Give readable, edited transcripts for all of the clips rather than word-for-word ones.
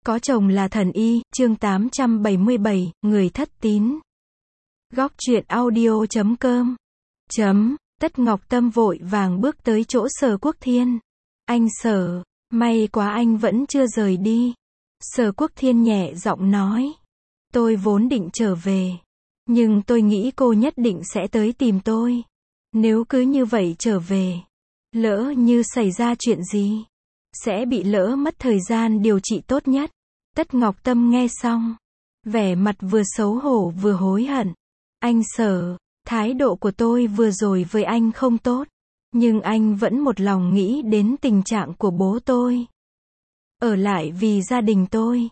Có chồng là thần y, chương 877, người thất tín. Góc truyện audio.com. Tất Ngọc Tâm vội vàng bước tới chỗ Sở Quốc Thiên. Anh Sở, may quá anh vẫn chưa rời đi. Sở Quốc Thiên nhẹ giọng nói. Tôi vốn định trở về. Nhưng tôi nghĩ cô nhất định sẽ tới tìm tôi. Nếu cứ như vậy trở về, lỡ như xảy ra chuyện gì, sẽ bị lỡ mất thời gian điều trị tốt nhất. Tất Ngọc Tâm nghe xong, vẻ mặt vừa xấu hổ vừa hối hận. Anh Sở, thái độ của tôi vừa rồi với anh không tốt, nhưng anh vẫn một lòng nghĩ đến tình trạng của bố tôi. Ở lại vì gia đình tôi.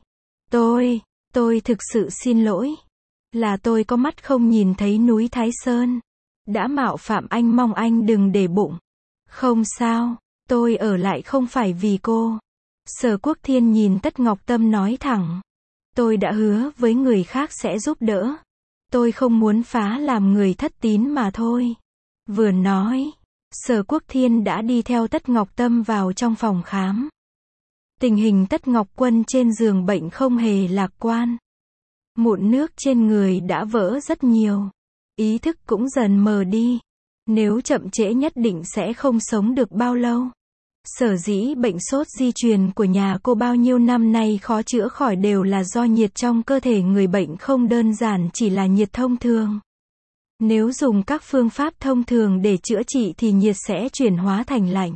Tôi thực sự xin lỗi. Là tôi có mắt không nhìn thấy núi Thái Sơn. Đã mạo phạm anh, mong anh đừng để bụng. Không sao, tôi ở lại không phải vì cô. Sở Quốc Thiên nhìn Tất Ngọc Tâm nói thẳng. Tôi đã hứa với người khác sẽ giúp đỡ. Tôi không muốn phá làm người thất tín mà thôi. Vừa nói, Sở Quốc Thiên đã đi theo Tất Ngọc Tâm vào trong phòng khám. Tình hình Tất Ngọc Quân trên giường bệnh không hề lạc quan. Mụn nước trên người đã vỡ rất nhiều. Ý thức cũng dần mờ đi. Nếu chậm trễ nhất định sẽ không sống được bao lâu. Sở dĩ bệnh sốt di truyền của nhà cô bao nhiêu năm nay khó chữa khỏi đều là do nhiệt trong cơ thể người bệnh không đơn giản chỉ là nhiệt thông thường. Nếu dùng các phương pháp thông thường để chữa trị thì nhiệt sẽ chuyển hóa thành lạnh.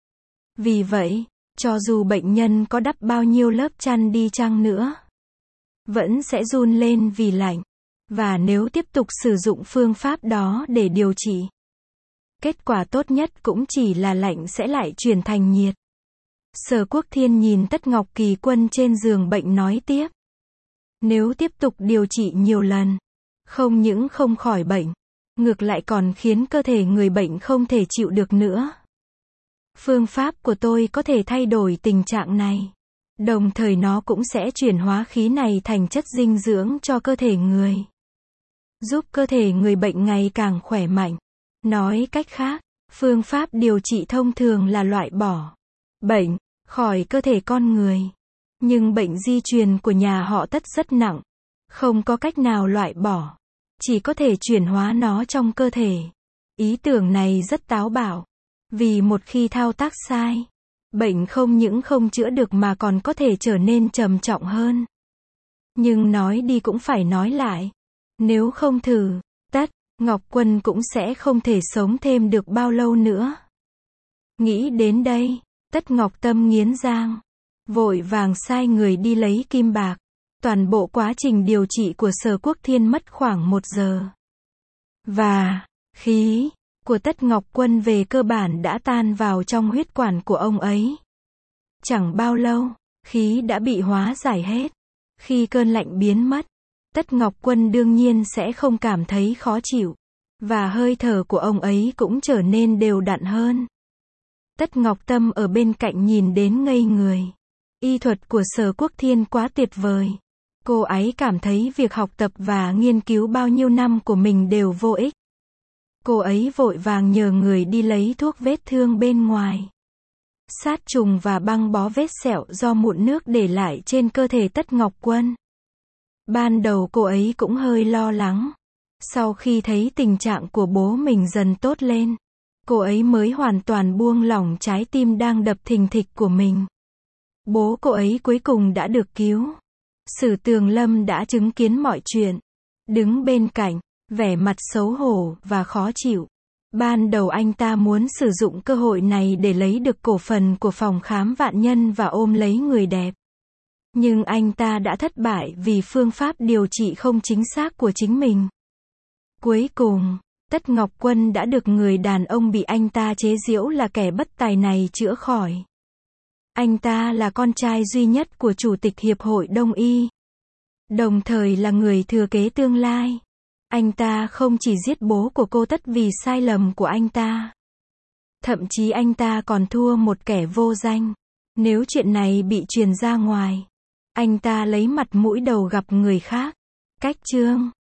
Vì vậy, cho dù bệnh nhân có đắp bao nhiêu lớp chăn đi chăng nữa, vẫn sẽ run lên vì lạnh. Và nếu tiếp tục sử dụng phương pháp đó để điều trị, kết quả tốt nhất cũng chỉ là lạnh sẽ lại chuyển thành nhiệt. Sở Quốc Thiên nhìn Tất Ngọc Kỳ Quân trên giường bệnh nói tiếp. Nếu tiếp tục điều trị nhiều lần, không những không khỏi bệnh, ngược lại còn khiến cơ thể người bệnh không thể chịu được nữa. Phương pháp của tôi có thể thay đổi tình trạng này. Đồng thời nó cũng sẽ chuyển hóa khí này thành chất dinh dưỡng cho cơ thể người. Giúp cơ thể người bệnh ngày càng khỏe mạnh. Nói cách khác, phương pháp điều trị thông thường là loại bỏ bệnh khỏi cơ thể con người. Nhưng bệnh di truyền của nhà họ Tất rất nặng. Không có cách nào loại bỏ. Chỉ có thể chuyển hóa nó trong cơ thể. Ý tưởng này rất táo bạo. Vì một khi thao tác sai, bệnh không những không chữa được mà còn có thể trở nên trầm trọng hơn. Nhưng nói đi cũng phải nói lại. Nếu không thử, Tất Ngọc Quân cũng sẽ không thể sống thêm được bao lâu nữa. Nghĩ đến đây, Tất Ngọc Tâm nghiến răng, vội vàng sai người đi lấy kim bạc. Toàn bộ quá trình điều trị của Sở Quốc Thiên mất khoảng 1 giờ. Và khí của Tất Ngọc Quân về cơ bản đã tan vào trong huyết quản của ông ấy. Chẳng bao lâu, khí đã bị hóa giải hết. Khi cơn lạnh biến mất, Tất Ngọc Quân đương nhiên sẽ không cảm thấy khó chịu. Và hơi thở của ông ấy cũng trở nên đều đặn hơn. Tất Ngọc Tâm ở bên cạnh nhìn đến ngây người. Y thuật của Sở Quốc Thiên quá tuyệt vời. Cô ấy cảm thấy việc học tập và nghiên cứu bao nhiêu năm của mình đều vô ích. Cô ấy vội vàng nhờ người đi lấy thuốc vết thương bên ngoài. Sát trùng và băng bó vết sẹo do mụn nước để lại trên cơ thể Tất Ngọc Quân. Ban đầu cô ấy cũng hơi lo lắng. Sau khi thấy tình trạng của bố mình dần tốt lên, cô ấy mới hoàn toàn buông lỏng trái tim đang đập thình thịch của mình. Bố cô ấy cuối cùng đã được cứu. Sử Tường Lâm đã chứng kiến mọi chuyện. Đứng bên cạnh, vẻ mặt xấu hổ và khó chịu. Ban đầu anh ta muốn sử dụng cơ hội này để lấy được cổ phần của phòng khám Vạn Nhân và ôm lấy người đẹp. Nhưng anh ta đã thất bại vì phương pháp điều trị không chính xác của chính mình. Cuối cùng, Tất Ngọc Quân đã được người đàn ông bị anh ta chế giễu là kẻ bất tài này chữa khỏi. Anh ta là con trai duy nhất của Chủ tịch Hiệp hội Đông Y. Đồng thời là người thừa kế tương lai. Anh ta không chỉ giết bố của cô Tất vì sai lầm của anh ta. Thậm chí anh ta còn thua một kẻ vô danh. Nếu chuyện này bị truyền ra ngoài, anh ta lấy mặt mũi đầu gặp người khác. Cách chương